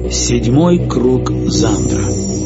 Седьмой круг Зандра.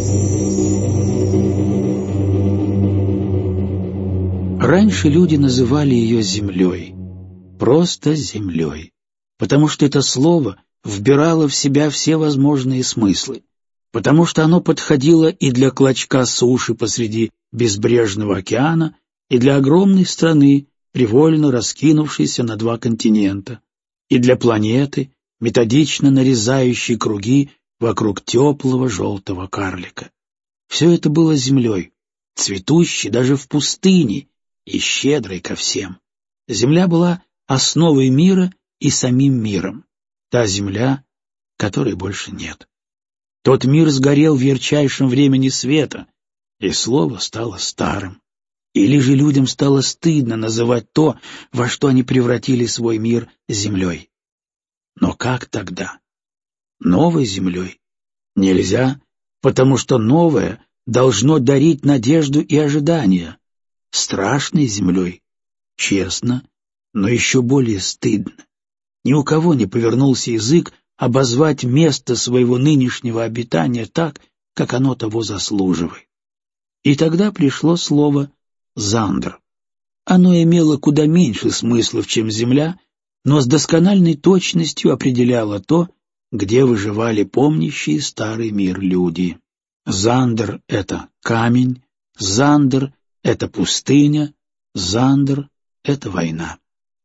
Раньше люди называли ее землей, просто землей, потому что это слово вбирало в себя все возможные смыслы, потому что оно подходило и для клочка суши посреди безбрежного океана, и для огромной страны, привольно раскинувшейся на 2 континента, и для планеты, методично нарезающей круги вокруг теплого желтого карлика. Все это было землей, цветущей даже в пустыне и щедрой ко всем. Земля была основой мира и самим миром. Та земля, которой больше нет. Тот мир сгорел в ярчайшем времени света, и слово стало старым. Или же людям стало стыдно называть то, во что они превратили свой мир, землей. Но как тогда? Новой землей? Нельзя, потому что новое должно дарить надежду и ожидания. Страшной землей? Честно, но еще более стыдно. Ни у кого не повернулся язык обозвать место своего нынешнего обитания так, как оно того заслуживает. И тогда пришло слово «Зандр». Оно имело куда меньше смыслов, чем земля, но с доскональной точностью определяло то, где выживали помнящие старый мир люди. Зандр — это камень, Зандр — это пустыня, Зандр — это война.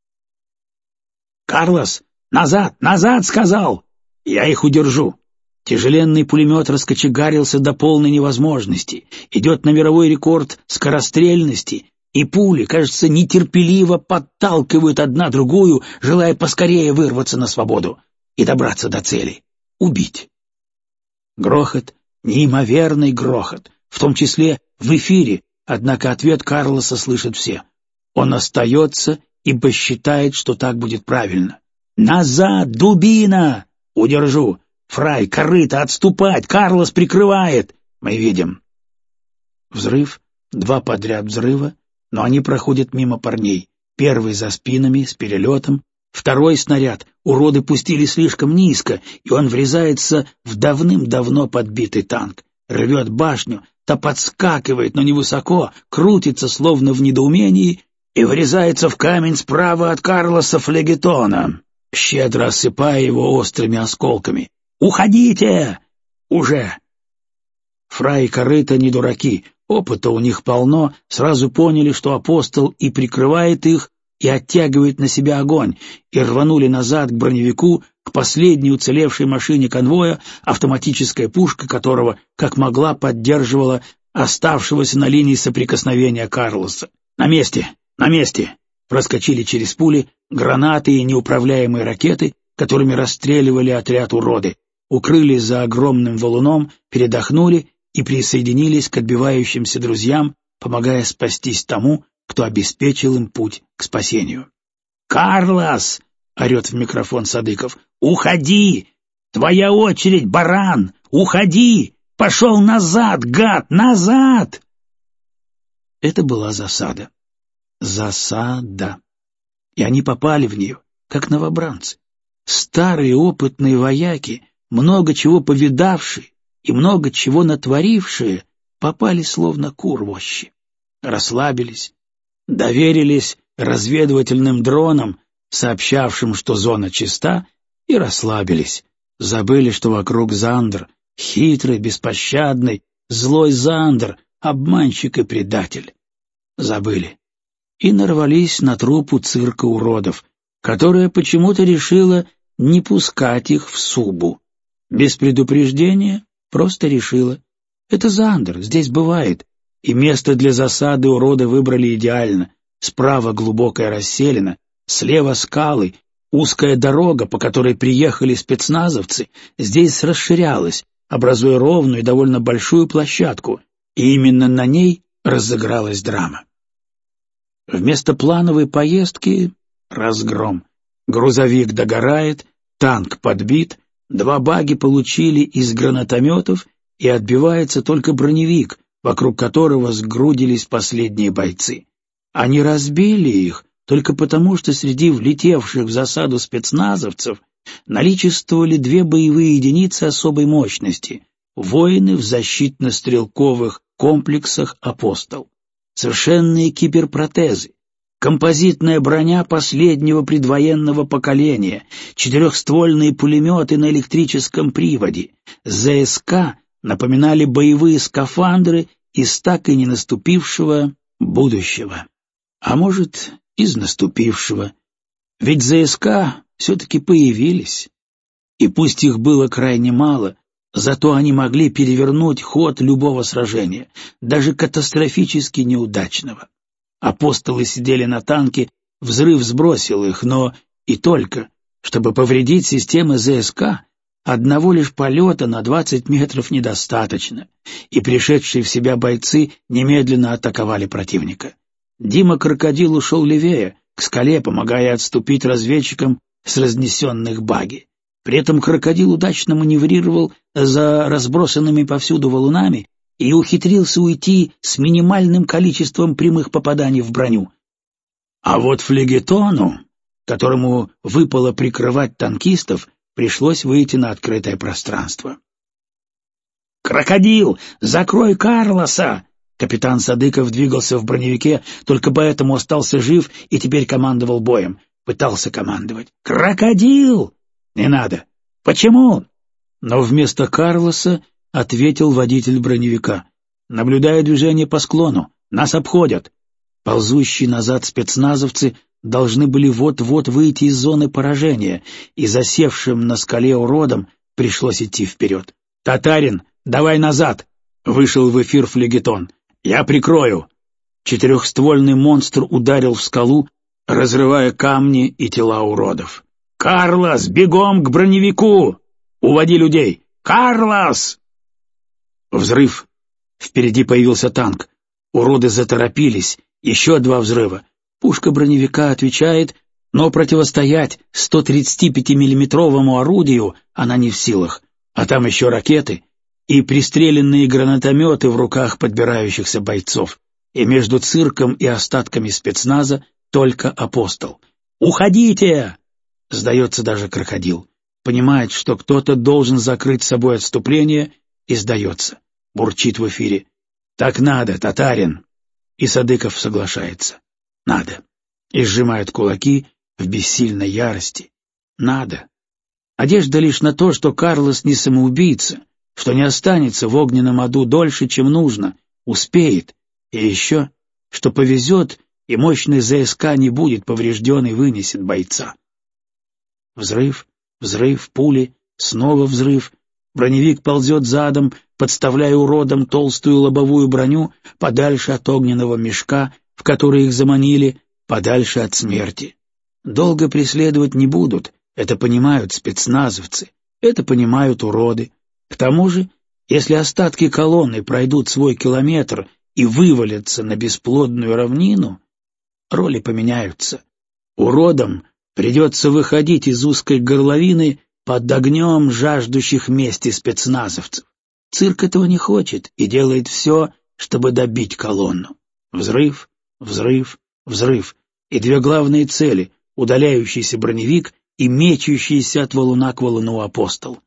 «Карлос, назад, назад!» — сказал. «Я их удержу». Тяжеленный пулемет раскочегарился до полной невозможности, идет на мировой рекорд скорострельности, и пули, кажется, нетерпеливо подталкивают одна другую, желая поскорее вырваться на свободу и добраться до цели — убить. Грохот, неимоверный грохот, в том числе в эфире, однако ответ Карлоса слышат все. Он остается, ибо считает, что так будет правильно. «Назад, дубина!» «Удержу!» «Фрай, корыто, отступать! Карлос прикрывает!» Мы видим. Взрыв, 2 подряд взрыва, но они проходят мимо парней. Первый за спинами, с перелетом. Второй снаряд уроды пустили слишком низко, и он врезается в давным-давно подбитый танк. Рвет башню, та подскакивает, но невысоко, крутится, словно в недоумении, и врезается в камень справа от Карлоса флегетона, щедро осыпая его острыми осколками. «Уходите!» «Уже!» Фрай и корыто не дураки, опыта у них полно, сразу поняли, что апостол и прикрывает их, и оттягивает на себя огонь, и рванули назад к броневику, к последней уцелевшей машине конвоя, автоматическая пушка которого, как могла, поддерживала оставшегося на линии соприкосновения Карлоса. «На месте! На месте!» Проскочили через пули, гранаты и неуправляемые ракеты, которыми расстреливали отряд уроды. Укрылись за огромным валуном, передохнули и присоединились к отбивающимся друзьям, помогая спастись тому, кто обеспечил им путь к спасению. «Карлос!» — орет в микрофон Садыков. «Уходи! Твоя очередь, баран! Уходи! Пошел назад, гад! Назад!» Это была засада. Засада. И они попали в нее, как новобранцы. Старые опытные вояки, много чего повидавшие и много чего натворившие, попали словно кур в ощи. Расслабились, доверились разведывательным дронам, сообщавшим, что зона чиста, и расслабились, забыли, что вокруг Зандр, хитрый, беспощадный, злой Зандр, обманщик и предатель. Забыли. И нарвались на труппу цирка уродов, которая почему-то решила не пускать их в Субу. Без предупреждения просто решила. Это Зандр, здесь бывает, и место для засады уроды выбрали идеально. Справа глубокая расселена, слева скалы, узкая дорога, по которой приехали спецназовцы, здесь расширялась, образуя ровную и довольно большую площадку, и именно на ней разыгралась драма. Вместо плановой поездки — разгром. Грузовик догорает, танк подбит, 2 багги получили из гранатометов, и отбивается только броневик, вокруг которого сгрудились последние бойцы. Они разбили их только потому, что среди влетевших в засаду спецназовцев наличествовали две боевые единицы особой мощности — воины в защитно-стрелковых комплексах «Апостол», совершенные киберпротезы, композитная броня последнего предвоенного поколения, четырехствольные пулеметы на электрическом приводе. ЗСК напоминали боевые скафандры из так и не наступившего будущего. А может, из наступившего. Ведь ЗСК все-таки появились. И пусть их было крайне мало, зато они могли перевернуть ход любого сражения, даже катастрофически неудачного. Апостолы сидели на танке, взрыв сбросил их, но и только. Чтобы повредить системы ЗСК, одного лишь полета на 20 метров недостаточно, и пришедшие в себя бойцы немедленно атаковали противника. Дима Крокодил ушел левее, к скале, помогая отступить разведчикам с разнесенных багги. При этом Крокодил удачно маневрировал за разбросанными повсюду валунами и ухитрился уйти с минимальным количеством прямых попаданий в броню. А вот флегетону, которому выпало прикрывать танкистов, пришлось выйти на открытое пространство. «Крокодил, закрой Карлоса!» Капитан Садыков двигался в броневике, только поэтому остался жив и теперь командовал боем. Пытался командовать. «Крокодил!» «Не надо!» «Почему?» Но вместо Карлоса ответил водитель броневика. «Наблюдая движение по склону. Нас обходят». Ползущие назад спецназовцы должны были вот-вот выйти из зоны поражения, и засевшим на скале уродам пришлось идти вперед. «Татарин, давай назад!» — вышел в эфир флегетон. «Я прикрою!» Четырехствольный монстр ударил в скалу, разрывая камни и тела уродов. «Карлос, бегом к броневику! Уводи людей! Карлос!» Взрыв. Впереди появился танк. Уроды заторопились. Еще два взрыва. Пушка броневика отвечает, но противостоять 135-миллиметровому орудию она не в силах. А там еще ракеты и пристреленные гранатометы в руках подбирающихся бойцов. И между цирком и остатками спецназа только апостол. «Уходите!» Сдается даже Крокодил. Понимает, что кто-то должен закрыть собой отступление, и сдается. Бурчит в эфире. «Так надо, татарин!» И Садыков соглашается. «Надо!» И сжимает кулаки в бессильной ярости. «Надо!» Одежда лишь на то, что Карлос не самоубийца, что не останется в огненном аду дольше, чем нужно, успеет, и еще, что повезет, и мощный ЗСК не будет поврежден и вынесет бойца. Взрыв, взрыв, пули, снова взрыв. Броневик ползет задом, подставляя уродам толстую лобовую броню подальше от огненного мешка, в который их заманили, подальше от смерти. Долго преследовать не будут, это понимают спецназовцы, это понимают уроды. К тому же, если остатки колонны пройдут свой километр и вывалятся на бесплодную равнину, роли поменяются. Уродам придется выходить из узкой горловины под огнем жаждущих мести спецназовцев. Цирк этого не хочет и делает все, чтобы добить колонну. Взрыв, взрыв, взрыв. И две главные цели — удаляющийся броневик и мечущийся от валуна к валуну апостол.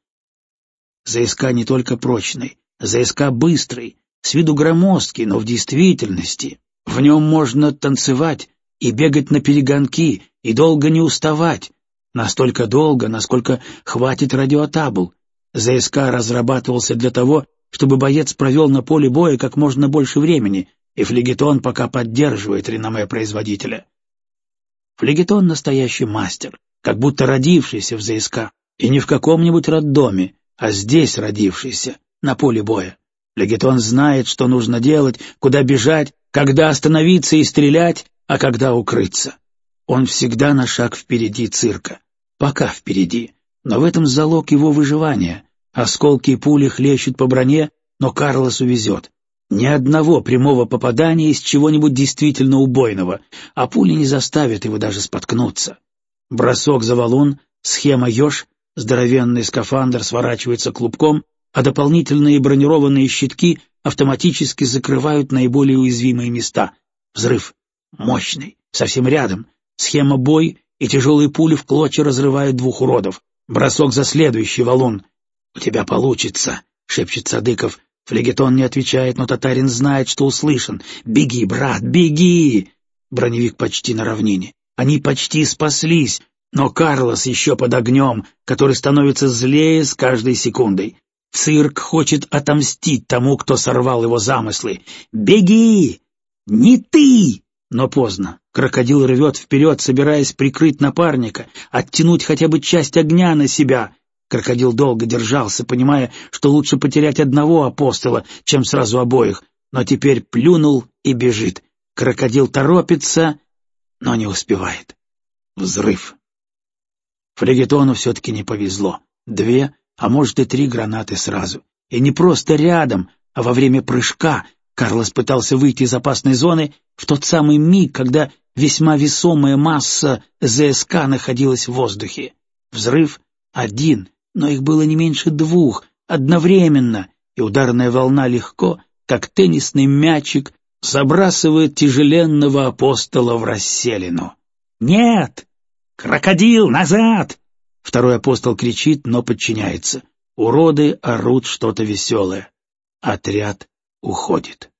ЗСК не только прочный, ЗСК быстрый, с виду громоздкий, но в действительности в нем можно танцевать и бегать на перегонки, и долго не уставать, настолько долго, насколько хватит радиотабл. ЗСК разрабатывался для того, чтобы боец провел на поле боя как можно больше времени, и флегетон пока поддерживает реноме производителя. Флегетон — настоящий мастер, как будто родившийся в ЗСК, и не в каком-нибудь роддоме, а здесь родившийся, на поле боя. Флегетон знает, что нужно делать, куда бежать, когда остановиться и стрелять, а когда укрыться. Он всегда на шаг впереди цирка. Пока впереди. Но в этом залог его выживания. Осколки и пули хлещут по броне, но Карлос увезет. Ни одного прямого попадания из чего-нибудь действительно убойного, а пули не заставят его даже споткнуться. Бросок за валун, схема «Еж», здоровенный скафандр сворачивается клубком, а дополнительные бронированные щитки автоматически закрывают наиболее уязвимые места. Взрыв. Мощный. Совсем рядом. Схема «Бой», и тяжелые пули в клочья разрывают двух уродов. Бросок за следующий валун. «У тебя получится», — шепчет Садыков. Флегетон не отвечает, но татарин знает, что услышан. «Беги, брат, беги!» Броневик почти на равнине. Они почти спаслись, но Карлос еще под огнем, который становится злее с каждой секундой. Цирк хочет отомстить тому, кто сорвал его замыслы. «Беги! Не ты!» Но поздно. Крокодил рвет вперед, собираясь прикрыть напарника, оттянуть хотя бы часть огня на себя. Крокодил долго держался, понимая, что лучше потерять одного апостола, чем сразу обоих, но теперь плюнул и бежит. Крокодил торопится, но не успевает. Взрыв. Флегетону все-таки не повезло. 2, а может и 3 гранаты сразу. И не просто рядом, а во время прыжка. Карлос пытался выйти из опасной зоны в тот самый миг, когда весьма весомая масса ЗСК находилась в воздухе. Взрыв 1, но их было не меньше 2, одновременно, и ударная волна легко, как теннисный мячик, забрасывает тяжеленного апостола в расселину. «Нет! Крокодил, назад!» Второй апостол кричит, но подчиняется. Уроды орут что-то веселое. Отряд уходит.